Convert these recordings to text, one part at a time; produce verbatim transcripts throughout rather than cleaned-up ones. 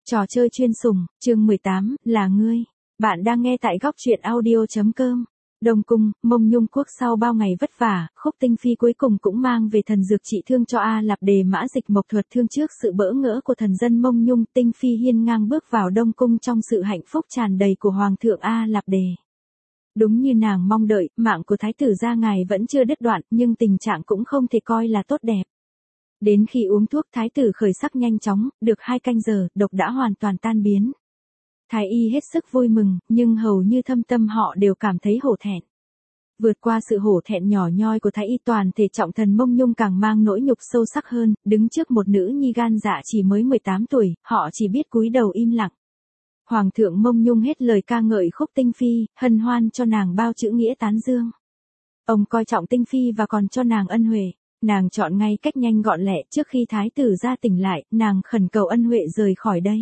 Trò chơi chuyên sủng, chương mười tám, là ngươi. Bạn đang nghe tại góc truyện audio chấm com. Đông Cung, Mông Nhung Quốc sau bao ngày vất vả, Khúc Tinh Phi cuối cùng cũng mang về thần dược trị thương cho A Lạp Đề Mã Dịch Mộc thuật thương trước sự bỡ ngỡ của thần dân Mông Nhung. Tinh Phi hiên ngang bước vào Đông Cung trong sự hạnh phúc tràn đầy của Hoàng thượng A Lạp Đề. Đúng như nàng mong đợi, mạng của Thái tử gia ngài vẫn chưa đứt đoạn, nhưng tình trạng cũng không thể coi là tốt đẹp. Đến khi uống thuốc Thái tử khởi sắc nhanh chóng, được hai canh giờ, độc đã hoàn toàn tan biến. Thái y hết sức vui mừng, nhưng hầu như thâm tâm họ đều cảm thấy hổ thẹn. Vượt qua sự hổ thẹn nhỏ nhoi của Thái y, toàn thể trọng thần Mông Nhung càng mang nỗi nhục sâu sắc hơn, đứng trước một nữ nhi gan dạ chỉ mới mười tám tuổi, họ chỉ biết cúi đầu im lặng. Hoàng thượng Mông Nhung hết lời ca ngợi Khúc Tinh Phi, hân hoan cho nàng bao chữ nghĩa tán dương. Ông coi trọng Tinh Phi và còn cho nàng ân huệ. Nàng chọn ngay cách nhanh gọn lẹ, trước khi Thái tử gia tỉnh lại, nàng khẩn cầu ân huệ rời khỏi đây.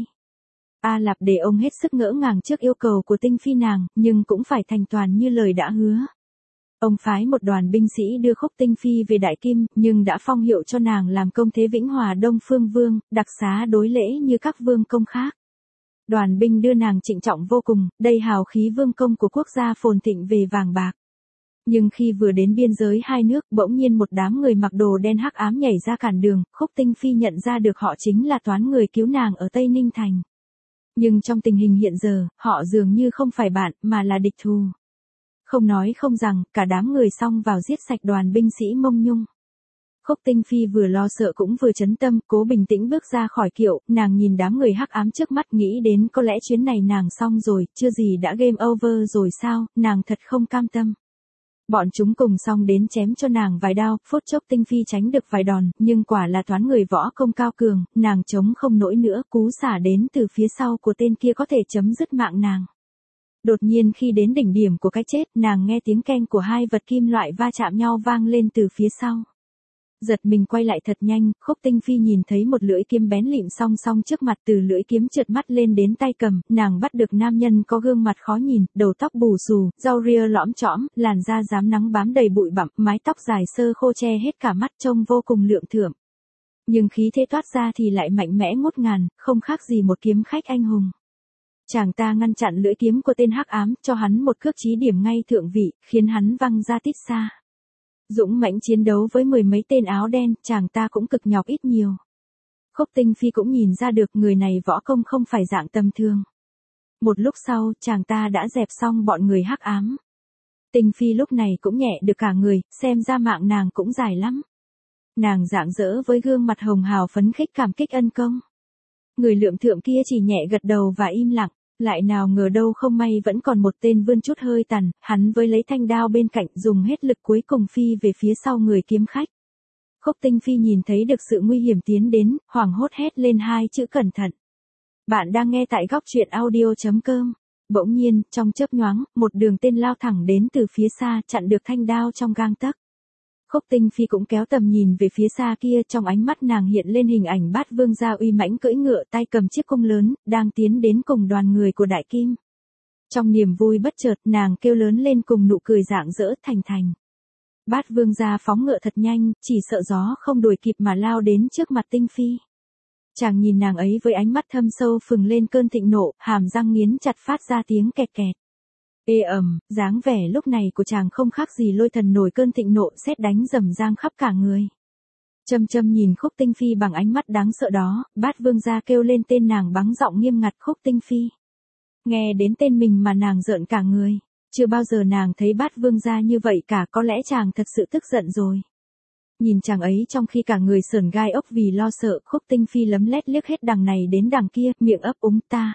A Lạp Đề ông hết sức ngỡ ngàng trước yêu cầu của Tinh Phi nàng, nhưng cũng phải thành toàn như lời đã hứa. Ông phái một đoàn binh sĩ đưa Khúc Tinh Phi về Đại Kim, nhưng đã phong hiệu cho nàng làm công thế Vĩnh Hòa Đông Phương Vương, đặc xá đối lễ như các vương công khác. Đoàn binh đưa nàng trịnh trọng vô cùng, đầy hào khí vương công của quốc gia phồn thịnh về vàng bạc. Nhưng khi vừa đến biên giới hai nước, bỗng nhiên một đám người mặc đồ đen hắc ám nhảy ra cản đường, Khúc Tinh Phi nhận ra được họ chính là toán người cứu nàng ở Tây Ninh Thành. Nhưng trong tình hình hiện giờ, họ dường như không phải bạn, mà là địch thù. Không nói không rằng, cả đám người xông vào giết sạch đoàn binh sĩ Mông Nhung. Khúc Tinh Phi vừa lo sợ cũng vừa chấn tâm, cố bình tĩnh bước ra khỏi kiệu, nàng nhìn đám người hắc ám trước mắt nghĩ đến có lẽ chuyến này nàng xong rồi, chưa gì đã game over rồi sao, nàng thật không cam tâm. Bọn chúng cùng xong đến chém cho nàng vài đao, phút chốc Tinh Phi tránh được vài đòn, nhưng quả là toán người võ công cao cường, nàng chống không nổi nữa, cú xả đến từ phía sau của tên kia có thể chấm dứt mạng nàng. Đột nhiên khi đến đỉnh điểm của cái chết, nàng nghe tiếng keng của hai vật kim loại va chạm nhau vang lên từ phía sau. Giật mình quay lại thật nhanh, Khúc Tinh Phi nhìn thấy một lưỡi kiếm bén lịm song song trước mặt, từ lưỡi kiếm trượt mắt lên đến tay cầm, nàng bắt được nam nhân có gương mặt khó nhìn, đầu tóc bù xù, râu ria lõm chõm, làn da rám nắng bám đầy bụi bặm, mái tóc dài sơ khô che hết cả mắt trông vô cùng lượng thượng. Nhưng khí thế toát ra thì lại mạnh mẽ ngút ngàn, không khác gì một kiếm khách anh hùng. Chàng ta ngăn chặn lưỡi kiếm của tên hắc ám, cho hắn một cước chí điểm ngay thượng vị, khiến hắn văng ra tít xa. Dũng mãnh chiến đấu với mười mấy tên áo đen, chàng ta cũng cực nhọc ít nhiều. Khúc Tinh Phi cũng nhìn ra được người này võ công không phải dạng tầm thường. Một lúc sau, chàng ta đã dẹp xong bọn người hắc ám. Tinh Phi lúc này cũng nhẹ được cả người, xem ra mạng nàng cũng dài lắm. Nàng rạng rỡ với gương mặt hồng hào phấn khích cảm kích ân công. Người lượm thượng kia chỉ nhẹ gật đầu và im lặng. Lại nào ngờ đâu không may vẫn còn một tên vươn chút hơi tàn, hắn với lấy thanh đao bên cạnh dùng hết lực cuối cùng phi về phía sau người kiếm khách. Khúc Tinh Phi nhìn thấy được sự nguy hiểm tiến đến, hoảng hốt hét lên hai chữ cẩn thận. Bạn đang nghe tại góc truyện audio chấm com. Bỗng nhiên, trong chớp nhoáng, một đường tên lao thẳng đến từ phía xa, chặn được thanh đao trong gang tấc. Khúc Tinh Phi cũng kéo tầm nhìn về phía xa kia, trong ánh mắt nàng hiện lên hình ảnh Bát Vương gia uy mãnh cưỡi ngựa tay cầm chiếc cung lớn, đang tiến đến cùng đoàn người của Đại Kim. Trong niềm vui bất chợt, nàng kêu lớn lên cùng nụ cười rạng rỡ thành thành. Bát Vương gia phóng ngựa thật nhanh, chỉ sợ gió không đuổi kịp mà lao đến trước mặt Tinh Phi. Chàng nhìn nàng ấy với ánh mắt thâm sâu phừng lên cơn thịnh nộ, hàm răng nghiến chặt phát ra tiếng kẹt kẹt. Ê ầm, dáng vẻ lúc này của chàng không khác gì lôi thần nổi cơn thịnh nộ, sét đánh rầm rang khắp cả người. Châm châm nhìn Khúc Tinh Phi bằng ánh mắt đáng sợ đó, Bát Vương gia kêu lên tên nàng bắng giọng nghiêm ngặt. Khúc Tinh Phi. Nghe đến tên mình mà nàng rợn cả người. Chưa bao giờ nàng thấy Bát Vương gia như vậy cả, có lẽ chàng thật sự tức giận rồi. Nhìn chàng ấy trong khi cả người sởn gai ốc vì lo sợ, Khúc Tinh Phi lấm lét liếc hết đằng này đến đằng kia, miệng ấp úng ta.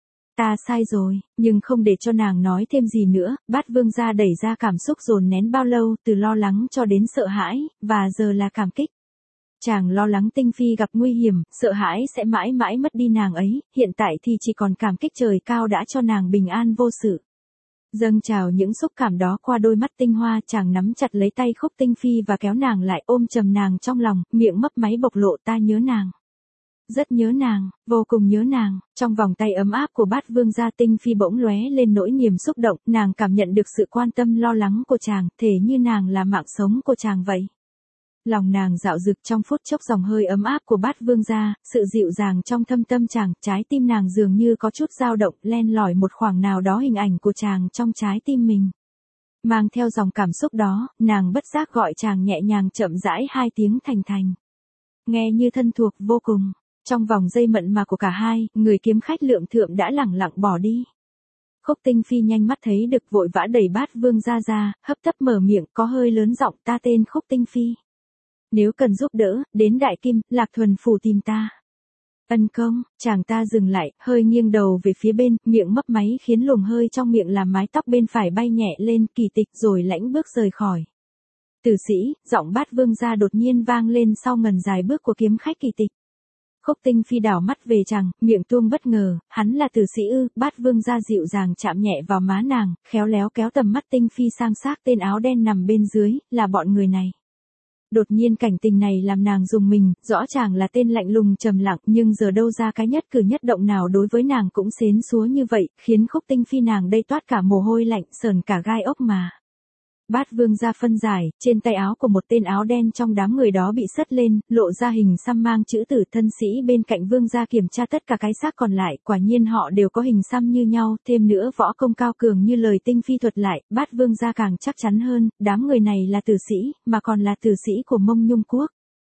Ta sai rồi, nhưng không để cho nàng nói thêm gì nữa, Bát Vương gia đẩy ra cảm xúc dồn nén bao lâu, từ lo lắng cho đến sợ hãi, và giờ là cảm kích. Chàng lo lắng Tinh Phi gặp nguy hiểm, sợ hãi sẽ mãi mãi mất đi nàng ấy, hiện tại thì chỉ còn cảm kích trời cao đã cho nàng bình an vô sự. Dâng trào những xúc cảm đó qua đôi mắt tinh hoa, chàng nắm chặt lấy tay Khúc Tinh Phi và kéo nàng lại, ôm chầm nàng trong lòng, miệng mấp máy bộc lộ ta nhớ nàng. Rất nhớ nàng, vô cùng nhớ nàng. Trong vòng tay ấm áp của Bát Vương gia, Tinh Phi bỗng lóe lên nỗi niềm xúc động, nàng cảm nhận được sự quan tâm lo lắng của chàng, thể như nàng là mạng sống của chàng vậy. Lòng nàng dạo dực trong phút chốc dòng hơi ấm áp của bát vương gia, sự dịu dàng trong thâm tâm chàng, trái tim nàng dường như có chút dao động, len lỏi một khoảng nào đó hình ảnh của chàng trong trái tim mình. Mang theo dòng cảm xúc đó, nàng bất giác gọi chàng nhẹ nhàng chậm rãi hai tiếng Thành Thành. Nghe như thân thuộc vô cùng. Trong vòng giây mận mà của cả hai, người kiếm khách Lượng Thượng đã lẳng lặng bỏ đi. Khúc Tinh Phi nhanh mắt thấy được vội vã đẩy bát vương gia ra, hấp tấp mở miệng có hơi lớn giọng, ta tên Khúc Tinh Phi. Nếu cần giúp đỡ, đến Đại Kim, Lạc Thuần phủ tìm ta. Ân công, chàng ta dừng lại, hơi nghiêng đầu về phía bên, miệng mấp máy khiến luồng hơi trong miệng làm mái tóc bên phải bay nhẹ lên, Kỳ Tịch, rồi lãnh bước rời khỏi. Tử sĩ, giọng bát vương gia đột nhiên vang lên sau ngần dài bước của kiếm khách Kỳ Tịch. Khúc Tinh Phi đảo mắt về chàng, miệng tuông bất ngờ, hắn là tử sĩ ư? Bát vương gia dịu dàng chạm nhẹ vào má nàng, khéo léo kéo tầm mắt Tinh Phi sang xác tên áo đen nằm bên dưới, là bọn người này. Đột nhiên cảnh tình này làm nàng rùng mình, rõ chàng là tên lạnh lùng trầm lặng, nhưng giờ đâu ra cái nhất cử nhất động nào đối với nàng cũng xến xúa như vậy, khiến Khúc Tinh Phi nàng đây toát cả mồ hôi lạnh, sờn cả gai ốc mà. Bát vương gia phân giải, trên tay áo của một tên áo đen trong đám người đó bị sất lên, lộ ra hình xăm mang chữ tử, thân sĩ bên cạnh vương gia kiểm tra tất cả cái xác còn lại, quả nhiên họ đều có hình xăm như nhau, thêm nữa võ công cao cường như lời Tinh Phi thuật lại, bát vương gia càng chắc chắn hơn, đám người này là tử sĩ, mà còn là tử sĩ của Mông Nhung Quốc.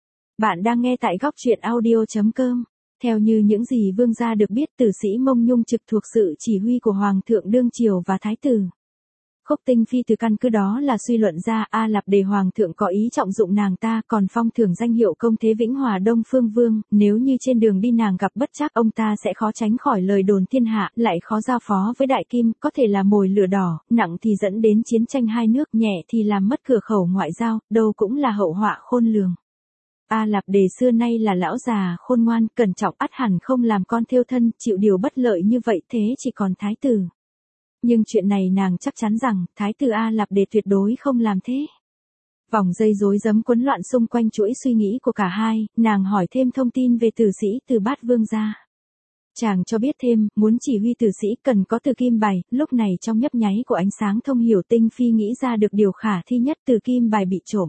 Bạn đang nghe tại góc truyện audio chấm com. Theo như những gì vương gia được biết, tử sĩ Mông Nhung trực thuộc sự chỉ huy của Hoàng thượng đương triều và Thái tử. Khúc Tinh Phi từ căn cứ đó là suy luận ra A Lạp Đề Hoàng thượng có ý trọng dụng nàng ta, còn phong thưởng danh hiệu công thế Vĩnh Hòa Đông Phương Vương, nếu như trên đường đi nàng gặp bất trắc ông ta sẽ khó tránh khỏi lời đồn thiên hạ, lại khó giao phó với Đại Kim, có thể là mồi lửa đỏ, nặng thì dẫn đến chiến tranh hai nước, nhẹ thì làm mất cửa khẩu ngoại giao, đâu cũng là hậu họa khôn lường. A Lạp Đề xưa nay là lão già khôn ngoan, cẩn trọng, ắt hẳn không làm con thêu thân, chịu điều bất lợi như vậy, thế chỉ còn Thái tử. Nhưng chuyện này nàng chắc chắn rằng, Thái tử A Lạp Đề tuyệt đối không làm thế. Vòng dây rối rắm quấn loạn xung quanh chuỗi suy nghĩ của cả hai, nàng hỏi thêm thông tin về tử sĩ từ bát vương gia. Chàng cho biết thêm, muốn chỉ huy tử sĩ cần có từ kim bài, lúc này trong nhấp nháy của ánh sáng thông hiểu Tinh Phi nghĩ ra được điều khả thi nhất, từ kim bài bị trộm.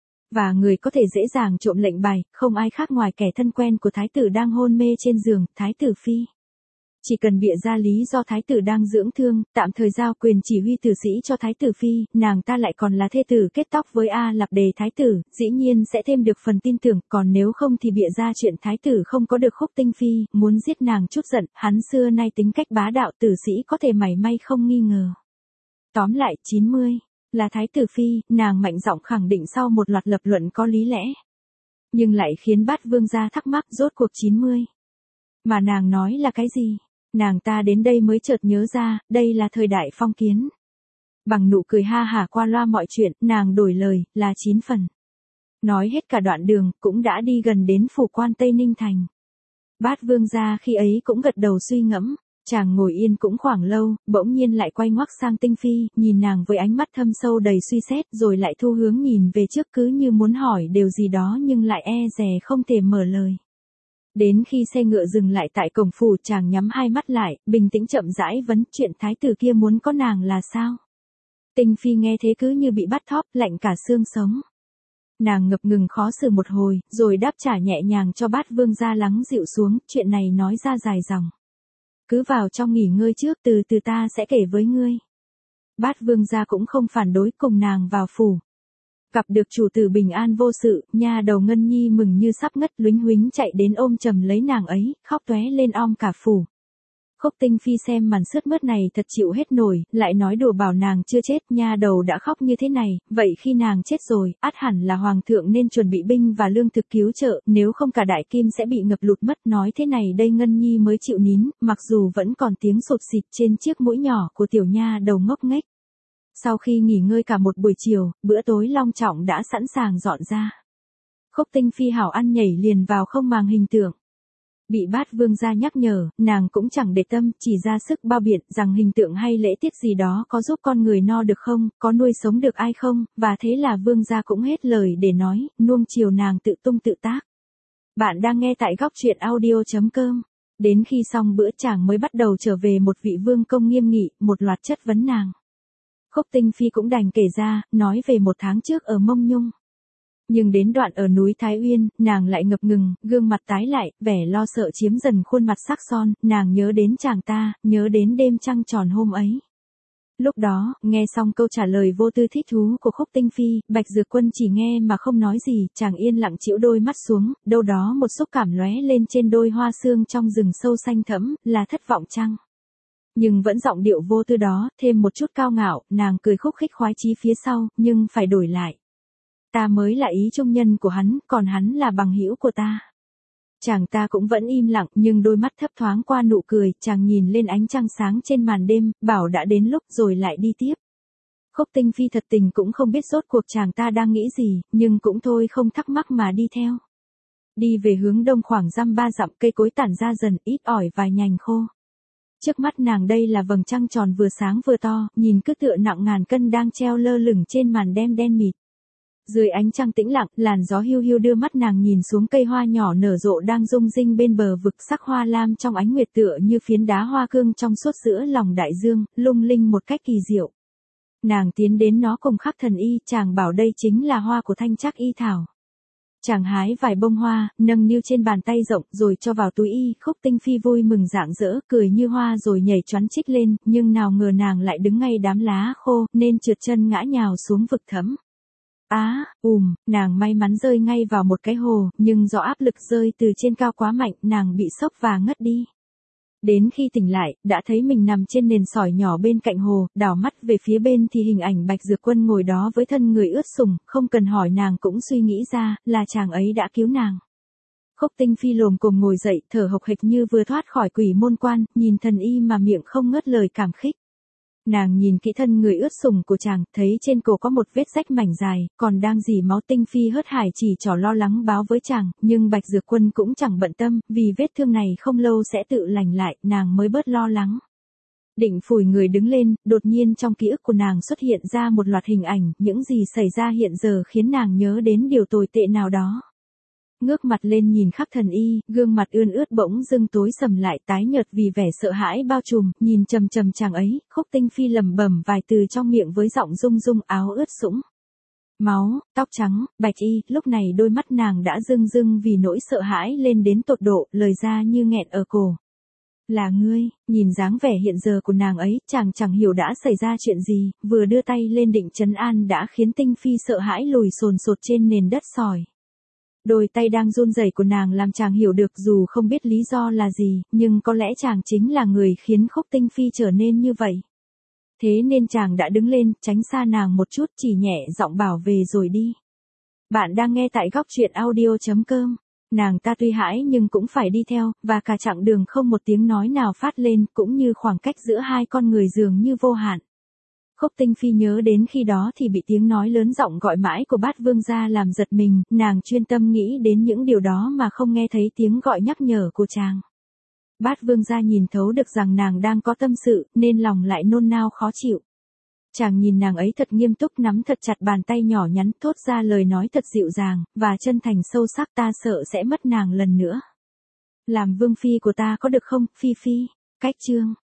Và người có thể dễ dàng trộm lệnh bài, không ai khác ngoài kẻ thân quen của Thái tử đang hôn mê trên giường, Thái tử Phi. Chỉ cần bịa ra lý do Thái tử đang dưỡng thương, tạm thời giao quyền chỉ huy tử sĩ cho Thái tử Phi, nàng ta lại còn là thê tử kết tóc với A Lạp Đề Thái tử, dĩ nhiên sẽ thêm được phần tin tưởng, còn nếu không thì bịa ra chuyện Thái tử không có được Khúc Tinh Phi, muốn giết nàng chút giận, hắn xưa nay tính cách bá đạo, tử sĩ có thể mảy may không nghi ngờ. Tóm lại, chín mươi, là Thái tử Phi, nàng mạnh giọng khẳng định sau một loạt lập luận có lý lẽ. Nhưng lại khiến bát vương gia thắc mắc, rốt cuộc chín mươi. Mà nàng nói là cái gì? Nàng ta đến đây mới chợt nhớ ra, đây là thời đại phong kiến. Bằng nụ cười ha hả qua loa mọi chuyện, nàng đổi lời, là chín phần. Nói hết cả đoạn đường, cũng đã đi gần đến phủ quan Tây Ninh Thành. Bát vương gia khi ấy cũng gật đầu suy ngẫm, chàng ngồi yên cũng khoảng lâu, bỗng nhiên lại quay ngoắc sang Tinh Phi, nhìn nàng với ánh mắt thâm sâu đầy suy xét, rồi lại thu hướng nhìn về trước cứ như muốn hỏi điều gì đó nhưng lại e dè không thể mở lời. Đến khi xe ngựa dừng lại tại cổng phủ, chàng nhắm hai mắt lại, bình tĩnh chậm rãi vấn, chuyện Thái tử kia muốn có nàng là sao? Tinh Phi nghe thế cứ như bị bắt thóp, lạnh cả xương sống. Nàng ngập ngừng khó xử một hồi, rồi đáp trả nhẹ nhàng cho bát vương gia lắng dịu xuống, chuyện này nói ra dài dòng. Cứ vào trong nghỉ ngơi trước, từ từ ta sẽ kể với ngươi. Bát vương gia cũng không phản đối, cùng nàng vào phủ. Gặp được chủ tử bình an vô sự, nha đầu Ngân Nhi mừng như sắp ngất, lúnh huýnh chạy đến ôm chầm lấy nàng ấy, khóc tóe lên om cả phủ. Khúc Tinh Phi xem màn sướt mướt này thật chịu hết nổi, lại nói đùa bảo nàng chưa chết, nha đầu đã khóc như thế này, vậy khi nàng chết rồi, ắt hẳn là hoàng thượng nên chuẩn bị binh và lương thực cứu trợ, nếu không cả Đại Kim sẽ bị ngập lụt mất. Nói thế này đây Ngân Nhi mới chịu nín, mặc dù vẫn còn tiếng sụt xịt trên chiếc mũi nhỏ của tiểu nha đầu ngốc nghếch. Sau khi nghỉ ngơi cả một buổi chiều, bữa tối long trọng đã sẵn sàng dọn ra. Khúc Tinh Phi hảo ăn nhảy liền vào không màng hình tượng. Bị bát vương gia nhắc nhở, nàng cũng chẳng để tâm, chỉ ra sức bao biện rằng hình tượng hay lễ tiết gì đó có giúp con người no được không, có nuôi sống được ai không, và thế là vương gia cũng hết lời để nói, nuông chiều nàng tự tung tự tác. Bạn đang nghe tại góc truyện audio chấm com. Đến khi xong bữa chàng mới bắt đầu trở về một vị vương công nghiêm nghị, một loạt chất vấn nàng. Khúc Tinh Phi cũng đành kể ra, nói về một tháng trước ở Mông Nhung. Nhưng đến đoạn ở núi Thái Uyên, nàng lại ngập ngừng, gương mặt tái lại, vẻ lo sợ chiếm dần khuôn mặt sắc son, nàng nhớ đến chàng ta, nhớ đến đêm trăng tròn hôm ấy. Lúc đó, nghe xong câu trả lời vô tư thích thú của Khúc Tinh Phi, Bạch Dược Quân chỉ nghe mà không nói gì, chàng yên lặng chĩu đôi mắt xuống, đâu đó một xúc cảm lóe lên trên đôi hoa sương trong rừng sâu xanh thẫm, là thất vọng chăng? Nhưng vẫn giọng điệu vô tư đó, thêm một chút cao ngạo, nàng cười khúc khích khoái chí phía sau, nhưng phải đổi lại. Ta mới là ý trung nhân của hắn, còn hắn là bằng hữu của ta. Chàng ta cũng vẫn im lặng, nhưng đôi mắt thấp thoáng qua nụ cười, chàng nhìn lên ánh trăng sáng trên màn đêm, bảo đã đến lúc rồi lại đi tiếp. Khúc Tinh Phi thật tình cũng không biết rốt cuộc chàng ta đang nghĩ gì, nhưng cũng thôi không thắc mắc mà đi theo. Đi về hướng đông khoảng dăm ba dặm, cây cối tản ra dần, ít ỏi vài nhành khô. Trước mắt nàng đây là vầng trăng tròn vừa sáng vừa to, nhìn cứ tựa nặng ngàn cân đang treo lơ lửng trên màn đêm đen mịt. Dưới ánh trăng tĩnh lặng, làn gió hiu hiu đưa mắt nàng nhìn xuống cây hoa nhỏ nở rộ đang rung rinh bên bờ vực, sắc hoa lam trong ánh nguyệt tựa như phiến đá hoa cương trong suốt giữa lòng đại dương, lung linh một cách kỳ diệu. Nàng tiến đến nó cùng Khắc Thần Y, chàng bảo đây chính là hoa của Thanh Trắc Y thảo. Chàng hái vài bông hoa, nâng niu trên bàn tay rộng rồi cho vào túi y. Khúc Tinh Phi vui mừng rạng rỡ, cười như hoa rồi nhảy choán chích lên, nhưng nào ngờ nàng lại đứng ngay đám lá khô, nên trượt chân ngã nhào xuống vực thẫm. Á, à, ùm, nàng may mắn rơi ngay vào một cái hồ, nhưng do áp lực rơi từ trên cao quá mạnh, nàng bị sốc và ngất đi. Đến khi tỉnh lại, đã thấy mình nằm trên nền sỏi nhỏ bên cạnh hồ, đảo mắt về phía bên thì hình ảnh Bạch Dược Quân ngồi đó với thân người ướt sũng, không cần hỏi nàng cũng suy nghĩ ra, là chàng ấy đã cứu nàng. Khúc Tinh Phi lồm cồm ngồi dậy, thở hộc hịch như vừa thoát khỏi quỷ môn quan, nhìn thần y mà miệng không ngớt lời cảm khích. Nàng nhìn kỹ thân người ướt sũng của chàng, thấy trên cổ có một vết rách mảnh dài, còn đang rỉ máu. Tinh Phi hớt hải chỉ trỏ lo lắng báo với chàng, nhưng Bạch Dược Quân cũng chẳng bận tâm, vì vết thương này không lâu sẽ tự lành lại, nàng mới bớt lo lắng. Định phủi người đứng lên, đột nhiên trong ký ức của nàng xuất hiện ra một loạt hình ảnh, những gì xảy ra hiện giờ khiến nàng nhớ đến điều tồi tệ nào đó. Ngước mặt lên nhìn Khắc Thần Y, gương mặt ươn ướt bỗng dưng tối sầm lại, tái nhợt vì vẻ sợ hãi bao trùm, nhìn chằm chằm chàng ấy. Khúc Tinh Phi lẩm bẩm vài từ trong miệng với giọng rung rung, áo ướt sũng. Máu, tóc trắng, bạch y, lúc này đôi mắt nàng đã rưng rưng vì nỗi sợ hãi lên đến tột độ, lời ra như nghẹn ở cổ. Là ngươi, nhìn dáng vẻ hiện giờ của nàng ấy, chàng chẳng hiểu đã xảy ra chuyện gì, vừa đưa tay lên định trấn an đã khiến Tinh Phi sợ hãi lùi sồn sột trên nền đất sỏi. Đôi tay đang run rẩy của nàng làm chàng hiểu được dù không biết lý do là gì, nhưng có lẽ chàng chính là người khiến Khúc Tinh Phi trở nên như vậy. Thế nên chàng đã đứng lên, tránh xa nàng một chút, chỉ nhẹ giọng bảo về rồi đi. Bạn đang nghe tại góc truyện audio chấm com. Nàng ta tuy hãi nhưng cũng phải đi theo, và cả chặng đường không một tiếng nói nào phát lên, cũng như khoảng cách giữa hai con người dường như vô hạn. Khúc Tinh Phi nhớ đến khi đó thì bị tiếng nói lớn giọng gọi mãi của Bát Vương gia làm giật mình, nàng chuyên tâm nghĩ đến những điều đó mà không nghe thấy tiếng gọi nhắc nhở của chàng. Bát Vương gia nhìn thấu được rằng nàng đang có tâm sự, nên lòng lại nôn nao khó chịu. Chàng nhìn nàng ấy thật nghiêm túc, nắm thật chặt bàn tay nhỏ nhắn, thốt ra lời nói thật dịu dàng, và chân thành sâu sắc. Ta sợ sẽ mất nàng lần nữa. Làm vương phi của ta có được không, Phi Phi? Cách chương